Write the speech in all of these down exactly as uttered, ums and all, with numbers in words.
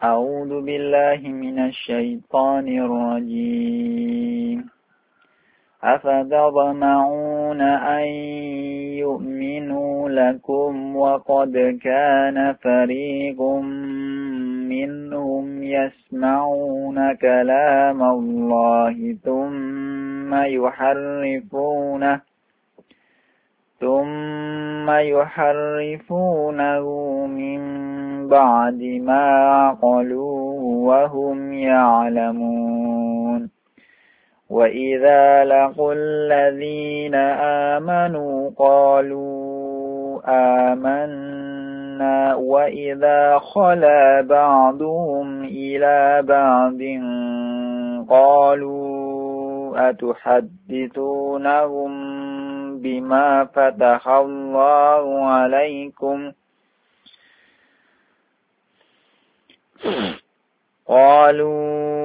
أعوذ بالله من الشيطان الرجيم أفتطمعون أن يؤمنوا لكم وقد كان فريق منهم يسمعون كلام الله ثم يحرفونه ثم يحرفونه من بعد ما عقلوه وهم يعلمون وإذا لقوا الذين آمنوا قالوا آمنا وإذا خلا بعضهم إلى بعض قالوا أتحدثونهم بما فتح الله عليكم قالوا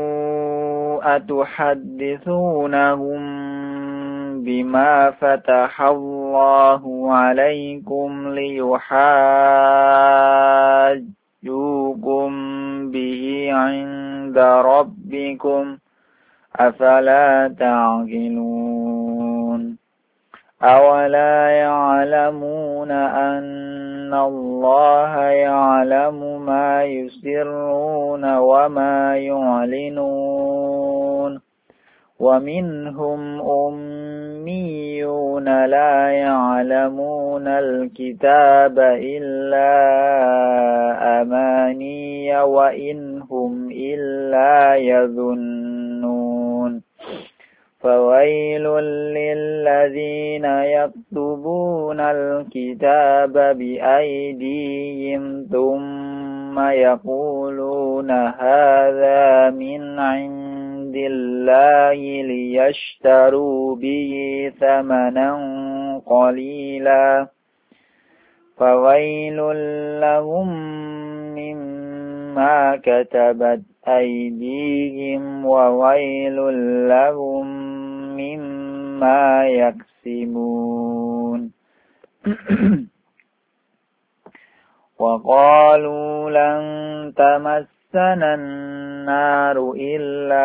أتحدثونهم بما فتح الله عليكم ليحاجوكم به عند ربكم أفلا تعقلون أولا يعلمون أن الله يعلم ما يسرون وما يعلنون ومنهم أميون لا يعلمون الكتاب إلا أماني وإنهم إلا يظنون فويل للذين يكتبون الكتاب بأيديهم ثم يقولون هذا من عند الله ليشتروا به ثمنا قليلا فويل لهم مما كتبت أيديهم وويل لهم مما يكسبون وقالوا لن تمسنا النار إلا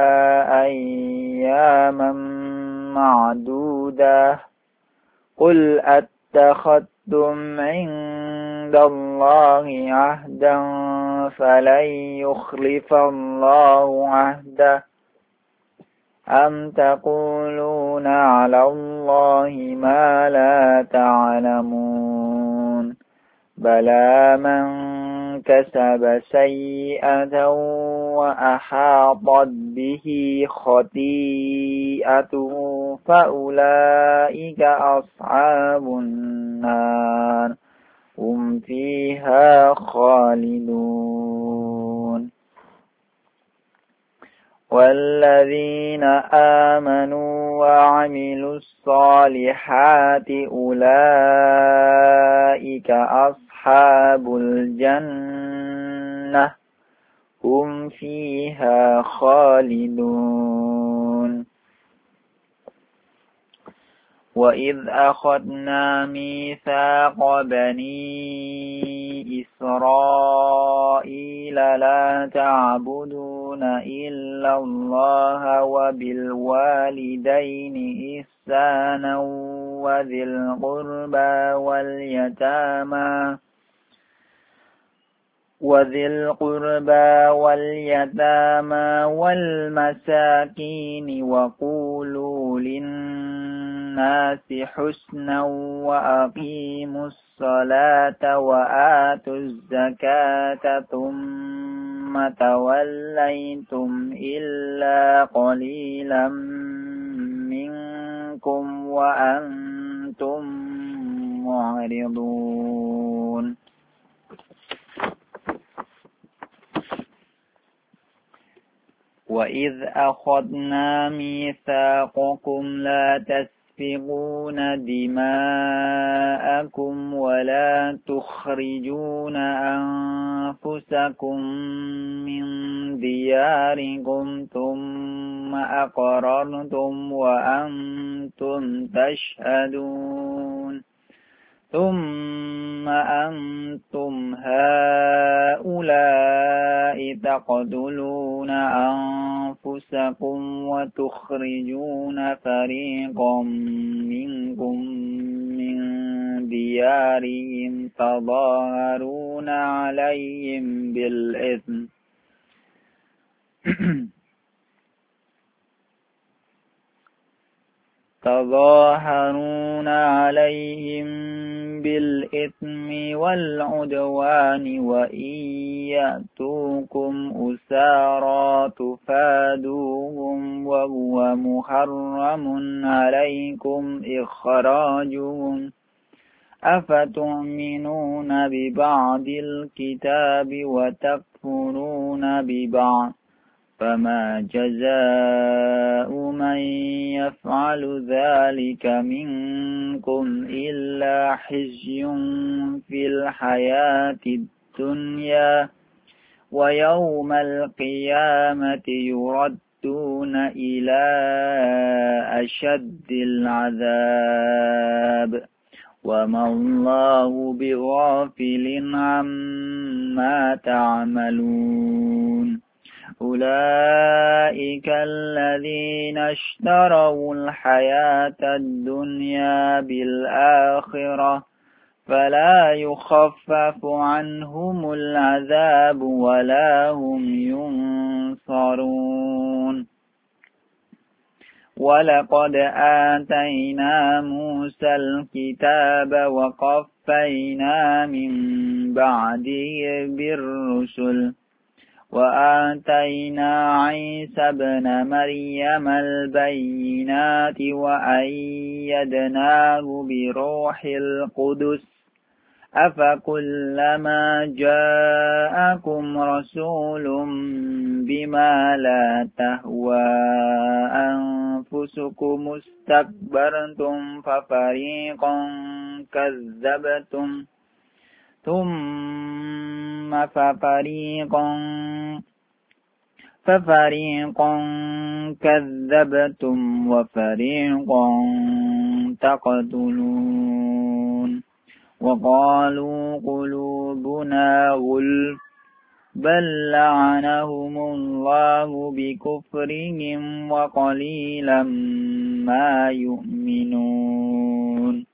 أياما معدودة قل أتخذتم عند الله عهدا فلن يخلف الله عهده أم تقولون على الله ما لا تعلمون بلى من كسب سيئة وأحاطت به خطيئته فأولئك أصحاب النار هم فيها خالدون والذين آمنوا وعملوا الصالحات أولئك أصحاب الجنة هم فيها خالدون وإذ أخذنا ميثاق بني إسرائيل لا تعبدون إلا الله وبالوالدين إحسانا وذي القربى واليتامى وذي القربى واليتامى والمساكين وقولوا للناس حسنا وأقيموا الصلاة وآتوا الزكاة ثم توليتم إلا قليلا منكم وأنتم معرضون وإذ أخذنا ميثاقكم لا تسفكون دماءكم ولا تخرجون أنفسكم من دياركم ثم أقررتم وأنتم تشهدون ثم أنتم هؤلاء تقتلون أنفسكم وتخرجون فريقا منكم من ديارهم تظاهرون عليهم بالإثم تظاهرون عليهم بالإثم والعدوان وإن يأتوكم أسارى تفادوهم وهو محرم عليكم إخراجهم أفتؤمنون ببعض الكتاب وتكفرون ببعض فما جزاء من يفعل ذلك منكم إلا خزي في الحياة الدنيا ويوم القيامة يردون إلى أشد العذاب وما الله بغافل عما تعملون أولئك الذين اشتروا الحياة الدنيا بالآخرة فلا يخفف عنهم العذاب ولا هم ينصرون ولقد آتينا موسى الكتاب وقفينا من بعده بالرسل وآتينا عيسى ابن مريم البينات وأيدناه بروح القدس أفكلما جاءكم رسول بما لا تهوى أنفسكم استكبرتم ففريقا كذبتم ثم ففريقا ففريقا كذبتم وفريقا تقتلون وقالوا قلوبنا غلف بل لعنهم الله بكفرهم وقليلا ما يؤمنون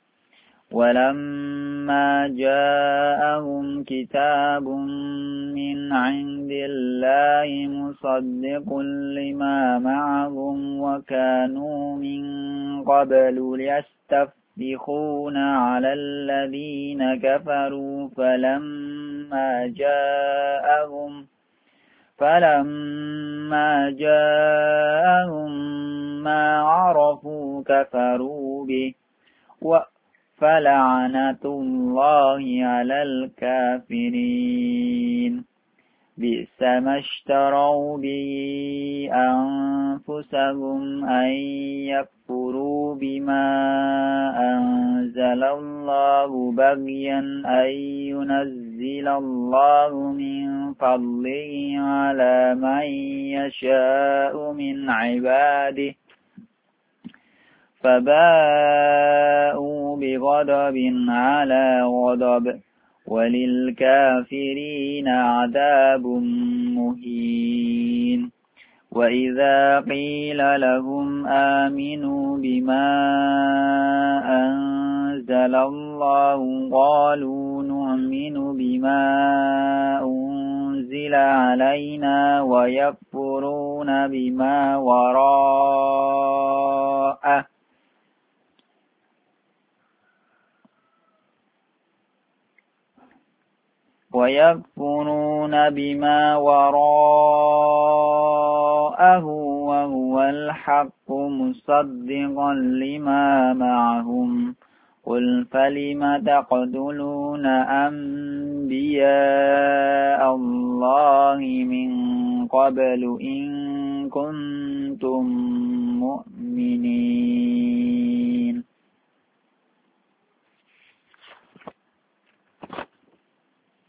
ولما جاءهم كتاب من عند الله مصدق لما معهم وكانوا من قبل يستفتحون على الذين كفروا فلما جاءهم فلما جاءهم ما عرفوا كفروا به فلعنة الله على الكافرين بئس ما اشتروا به أنفسهم أن يكفروا بما أنزل الله بغيا أن ينزل الله من فضله على من يشاء من عباده فباءوا بغضب على غضب وللكافرين عذاب مهين وإذا قيل لهم آمنوا بما أنزل الله قالوا نؤمن بما أنزل علينا ويكفرون بما وراءه ويكفرون بما وراءه وهو الحق مصدقا لما معهم قل فلم تقتلون أنبياء الله من قبل إن كنتم مؤمنين